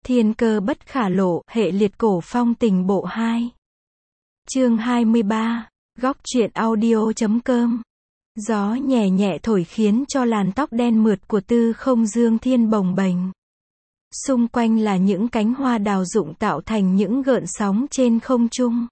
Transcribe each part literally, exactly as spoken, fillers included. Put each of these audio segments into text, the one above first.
Thiên cơ bất khả lộ, hệ liệt cổ phong tình bộ hai. Chương hai mươi ba, góc truyện audio chấm com. Gió nhẹ nhẹ thổi khiến cho làn tóc đen mượt của Tư Không Dương Thiên bồng bềnh. Xung quanh là những cánh hoa đào rụng tạo thành những gợn sóng trên không trung.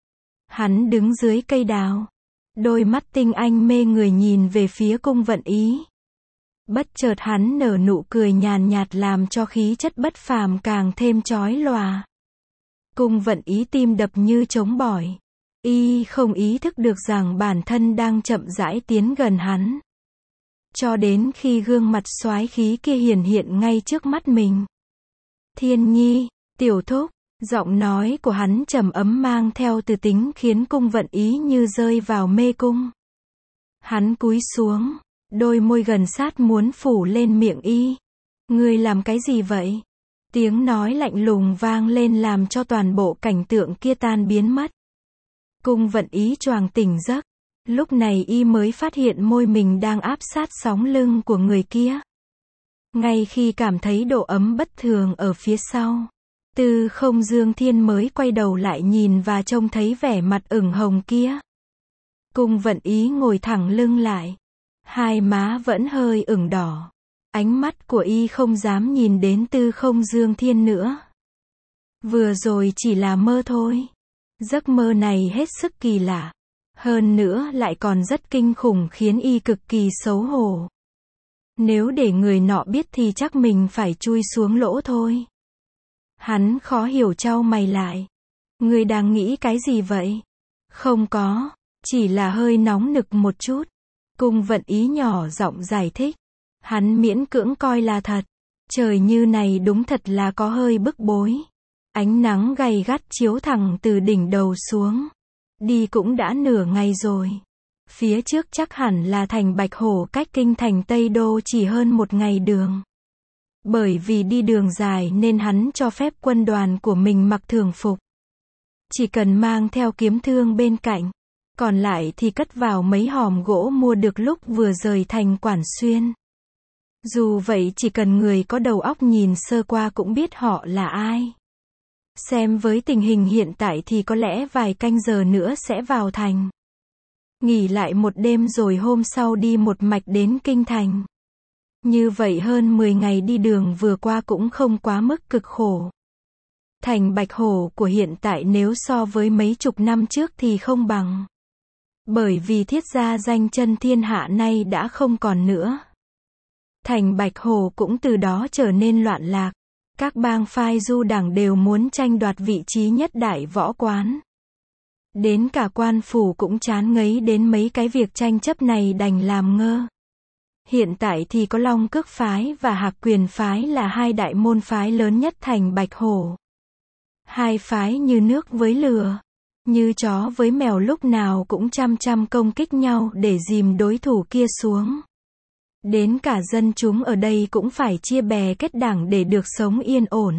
Hắn đứng dưới cây đào, đôi mắt tinh anh mê người nhìn về phía Cung Vận Ý. Bất chợt hắn nở nụ cười nhàn nhạt làm cho khí chất bất phàm càng thêm chói lòa. Cung Vận Ý tim đập như trống bỏi. Y không ý thức được rằng bản thân đang chậm rãi tiến gần hắn. Cho đến khi gương mặt soái khí kia hiển hiện ngay trước mắt mình. Thiên Nhi, tiểu thúc, giọng nói của hắn trầm ấm mang theo từ tính khiến Cung Vận Ý như rơi vào mê cung. Hắn cúi xuống, đôi môi gần sát muốn phủ lên miệng y. Ngươi làm cái gì vậy? Tiếng nói lạnh lùng vang lên làm cho toàn bộ cảnh tượng kia tan biến mất. Cung Vận Ý choàng tỉnh giấc. Lúc này y mới phát hiện môi mình đang áp sát sóng lưng của người kia. Ngay khi cảm thấy độ ấm bất thường ở phía sau, Tư Không Dương Thiên mới quay đầu lại nhìn và trông thấy vẻ mặt ửng hồng kia. Cung Vận Ý ngồi thẳng lưng lại. Hai má vẫn hơi ửng đỏ. Ánh mắt của y không dám nhìn đến Tư Không Dương Thiên nữa. Vừa rồi chỉ là mơ thôi. Giấc mơ này hết sức kỳ lạ. Hơn nữa lại còn rất kinh khủng khiến y cực kỳ xấu hổ. Nếu để người nọ biết thì chắc mình phải chui xuống lỗ thôi. Hắn khó hiểu chau mày lại. Ngươi đang nghĩ cái gì vậy? Không có, chỉ là hơi nóng nực một chút. Cung Vận Ý nhỏ giọng giải thích. Hắn miễn cưỡng coi là thật. Trời như này đúng thật là có hơi bức bối. Ánh nắng gay gắt chiếu thẳng từ đỉnh đầu xuống. Đi cũng đã nửa ngày rồi. Phía trước chắc hẳn là thành Bạch Hổ cách kinh thành Tây Đô chỉ hơn một ngày đường. Bởi vì đi đường dài nên hắn cho phép quân đoàn của mình mặc thường phục. Chỉ cần mang theo kiếm thương bên cạnh. Còn lại thì cất vào mấy hòm gỗ mua được lúc vừa rời thành Quản Xuyên. Dù vậy chỉ cần người có đầu óc nhìn sơ qua cũng biết họ là ai. Xem với tình hình hiện tại thì có lẽ vài canh giờ nữa sẽ vào thành. Nghỉ lại một đêm rồi hôm sau đi một mạch đến kinh thành. Như vậy hơn mười ngày đi đường vừa qua cũng không quá mức cực khổ. Thành Bạch Hổ của hiện tại nếu so với mấy chục năm trước thì không bằng. Bởi vì thiết gia danh chân thiên hạ nay đã không còn nữa. Thành Bạch Hổ cũng từ đó trở nên loạn lạc. Các bang phái du đảng đều muốn tranh đoạt vị trí nhất đại võ quán. Đến cả quan phủ cũng chán ngấy đến mấy cái việc tranh chấp này đành làm ngơ. Hiện tại thì có Long Cước phái và Hạc Quyền phái là hai đại môn phái lớn nhất thành Bạch Hổ. Hai phái như nước với lửa, như chó với mèo lúc nào cũng chăm chăm công kích nhau để dìm đối thủ kia xuống. Đến cả dân chúng ở đây cũng phải chia bè kết đảng để được sống yên ổn.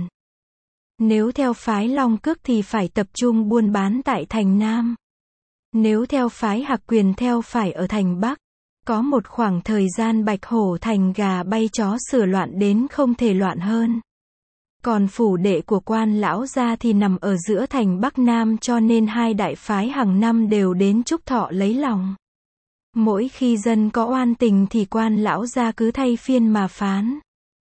Nếu theo phái Long Cước thì phải tập trung buôn bán tại thành Nam. Nếu theo phái Hạc Quyền theo phải ở thành Bắc. Có một khoảng thời gian Bạch Hổ thành gà bay chó sửa loạn đến không thể loạn hơn. Còn phủ đệ của quan lão gia thì nằm ở giữa thành Bắc Nam cho nên hai đại phái hàng năm đều đến chúc thọ lấy lòng. Mỗi khi dân có oan tình thì quan lão gia cứ thay phiên mà phán.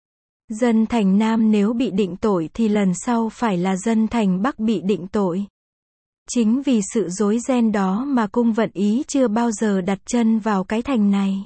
Dân thành Nam nếu bị định tội thì lần sau phải là dân thành Bắc bị định tội. Chính vì sự rối ren đó mà Cung Vận Ý chưa bao giờ đặt chân vào cái thành này.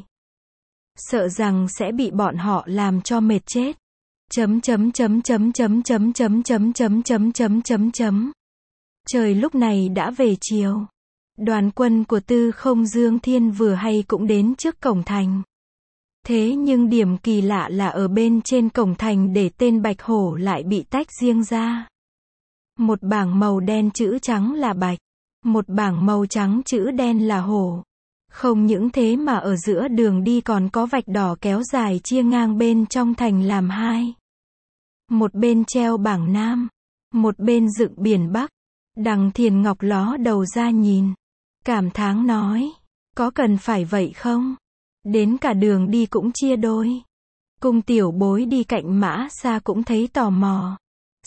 Sợ rằng sẽ bị bọn họ làm cho mệt chết. Chấm chấm chấm chấm chấm chấm chấm chấm chấm chấm chấm chấm chấm. Trời lúc này đã về chiều. Đoàn quân của Tư Không Dương Thiên vừa hay cũng đến trước cổng thành. Thế nhưng điểm kỳ lạ là ở bên trên cổng thành để tên Bạch Hổ lại bị tách riêng ra. Một bảng màu đen chữ trắng là Bạch. Một bảng màu trắng chữ đen là Hổ. Không những thế mà ở giữa đường đi còn có vạch đỏ kéo dài chia ngang bên trong thành làm hai. Một bên treo bảng Nam. Một bên dựng biển Bắc. Đằng Thiền Ngọc ló đầu ra nhìn. Cảm thán nói. Có cần phải vậy không? Đến cả đường đi cũng chia đôi. Cung tiểu bối đi cạnh Mã Sa cũng thấy tò mò.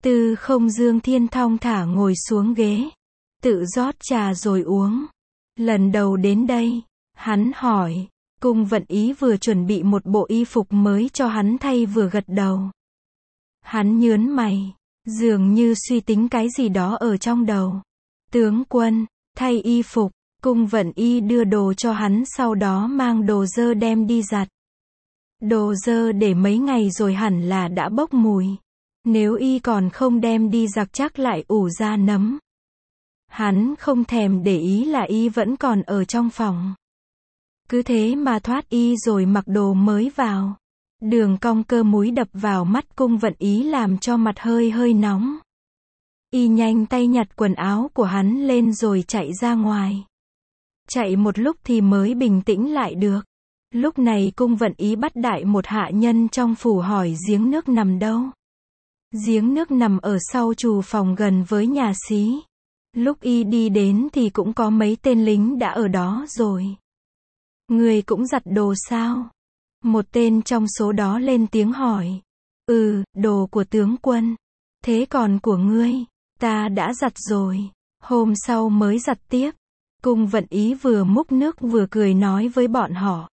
Tư Không Dương Thiên thong thả ngồi xuống ghế, tự rót trà rồi uống. Lần đầu đến đây, hắn hỏi, Cung Vận Ý vừa chuẩn bị một bộ y phục mới cho hắn thay vừa gật đầu. Hắn nhớn mày, dường như suy tính cái gì đó ở trong đầu. Tướng quân, thay y phục, Cung Vận Y đưa đồ cho hắn, sau đó mang đồ dơ đem đi giặt. Đồ dơ để mấy ngày rồi hẳn là đã bốc mùi. Nếu y còn không đem đi giặt chắc lại ủ ra nấm. Hắn không thèm để ý là y vẫn còn ở trong phòng. Cứ thế mà thoát y rồi mặc đồ mới vào. Đường cong cơ múi đập vào mắt Cung Vận Ý làm cho mặt hơi hơi nóng. Y nhanh tay nhặt quần áo của hắn lên rồi chạy ra ngoài. Chạy một lúc thì mới bình tĩnh lại được. Lúc này Cung Vận Ý bắt đại một hạ nhân trong phủ hỏi giếng nước nằm đâu. Giếng nước nằm ở sau trù phòng gần với nhà xí. Lúc y đi đến thì cũng có mấy tên lính đã ở đó rồi. Người cũng giặt đồ sao? Một tên trong số đó lên tiếng hỏi. Ừ, đồ của tướng quân. Thế còn của ngươi? Ta đã giặt rồi. Hôm sau mới giặt tiếp. Cung Vận Ý vừa múc nước vừa cười nói với bọn họ.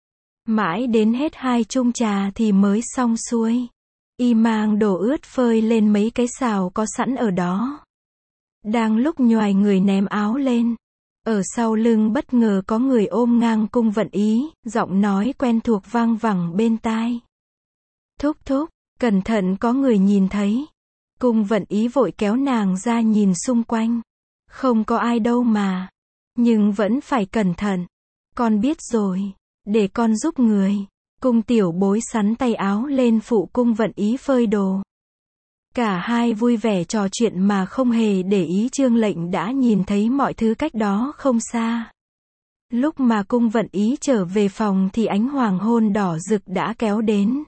Mãi đến hết hai chung trà thì mới xong xuôi. Y mang đồ ướt phơi lên mấy cái xào có sẵn ở đó. Đang lúc nhoài người ném áo lên. Ở sau lưng bất ngờ có người ôm ngang Cung Vận Ý, giọng nói quen thuộc vang vẳng bên tai. Thúc thúc, cẩn thận có người nhìn thấy. Cung Vận Ý vội kéo nàng ra nhìn xung quanh. Không có ai đâu mà. Nhưng vẫn phải cẩn thận. Con biết rồi. Để con giúp người. Cung tiểu bối sắn tay áo lên phụ Cung Vận Ý phơi đồ. Cả hai vui vẻ trò chuyện mà không hề để ý Chương Lệnh đã nhìn thấy mọi thứ cách đó không xa. Lúc mà Cung Vận Ý trở về phòng thì ánh hoàng hôn đỏ rực đã kéo đến.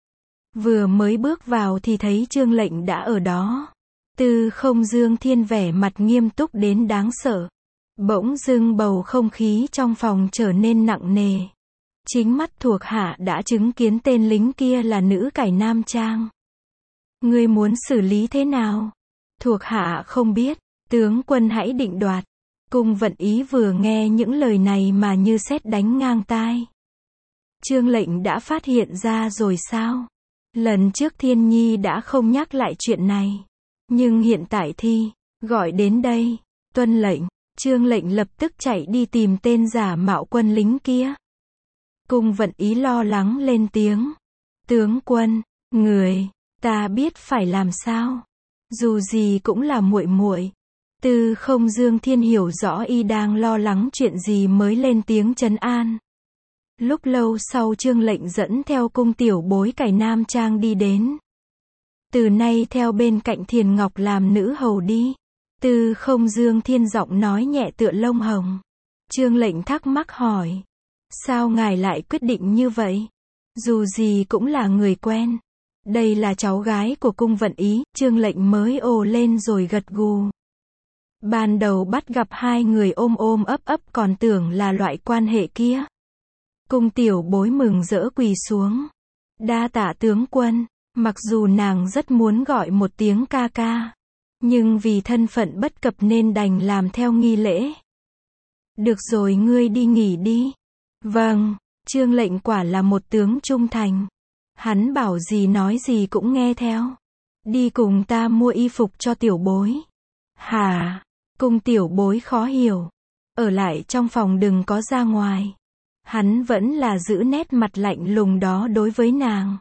Vừa mới bước vào thì thấy Chương Lệnh đã ở đó. Tư Không Dương Thiên vẻ mặt nghiêm túc đến đáng sợ. Bỗng dưng bầu không khí trong phòng trở nên nặng nề. Chính mắt thuộc hạ đã chứng kiến tên lính kia là nữ cải nam trang. Ngươi muốn xử lý thế nào? Thuộc hạ không biết, tướng quân hãy định đoạt. Cung Vận Ý vừa nghe những lời này mà như sét đánh ngang tai. Chương Lệnh đã phát hiện ra rồi sao? Lần trước Thiên Nhi đã không nhắc lại chuyện này. Nhưng hiện tại thì, gọi đến đây, tuân lệnh. Chương Lệnh lập tức chạy đi tìm tên giả mạo quân lính kia. Cung Vận Ý lo lắng lên tiếng. Tướng quân, người, ta biết phải làm sao. Dù gì cũng là muội muội. Tư Không Dương Thiên hiểu rõ y đang lo lắng chuyện gì mới lên tiếng trấn an. Lúc lâu sau Chương Lệnh dẫn theo cung tiểu bối cải nam trang đi đến. Từ nay theo bên cạnh Thiền Ngọc làm nữ hầu đi. Tư Không Dương Thiên giọng nói nhẹ tựa lông hồng. Chương Lệnh thắc mắc hỏi. Sao ngài lại quyết định như vậy? Dù gì cũng là người quen. Đây là cháu gái của Cung Vận Ý. Chương Lệnh mới ồ lên rồi gật gù. Ban đầu bắt gặp hai người ôm ôm ấp ấp còn tưởng là loại quan hệ kia. Cung tiểu bối mừng rỡ quỳ xuống. Đa tạ tướng quân. Mặc dù nàng rất muốn gọi một tiếng ca ca. Nhưng vì thân phận bất cập nên đành làm theo nghi lễ. Được rồi, ngươi đi nghỉ đi. Vâng, Chương Lệnh quả là một tướng trung thành. Hắn bảo gì nói gì cũng nghe theo. Đi cùng ta mua y phục cho tiểu bối. Hả? Cung tiểu bối khó hiểu. Ở lại trong phòng đừng có ra ngoài. Hắn vẫn là giữ nét mặt lạnh lùng đó đối với nàng.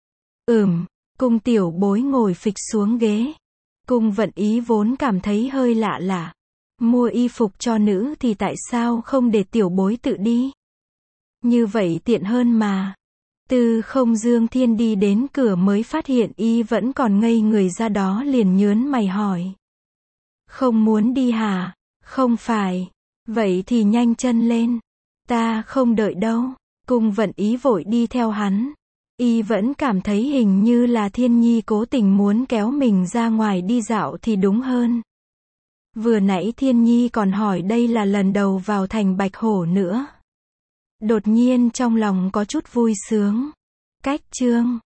Ừm, cung tiểu bối ngồi phịch xuống ghế. Cung Vận Ý vốn cảm thấy hơi lạ lạ. Mua y phục cho nữ thì tại sao không để tiểu bối tự đi? Như vậy tiện hơn mà. Tư Không Dương Thiên đi đến cửa mới phát hiện y vẫn còn ngây người ra đó liền nhớn mày hỏi. Không muốn đi hả? Không phải. Vậy thì nhanh chân lên. Ta không đợi đâu. Cung Vận Ý vội đi theo hắn. Y vẫn cảm thấy hình như là Thiên Nhi cố tình muốn kéo mình ra ngoài đi dạo thì đúng hơn. Vừa nãy Thiên Nhi còn hỏi đây là lần đầu vào thành Bạch Hổ nữa. Đột nhiên trong lòng có chút vui sướng. Cách chương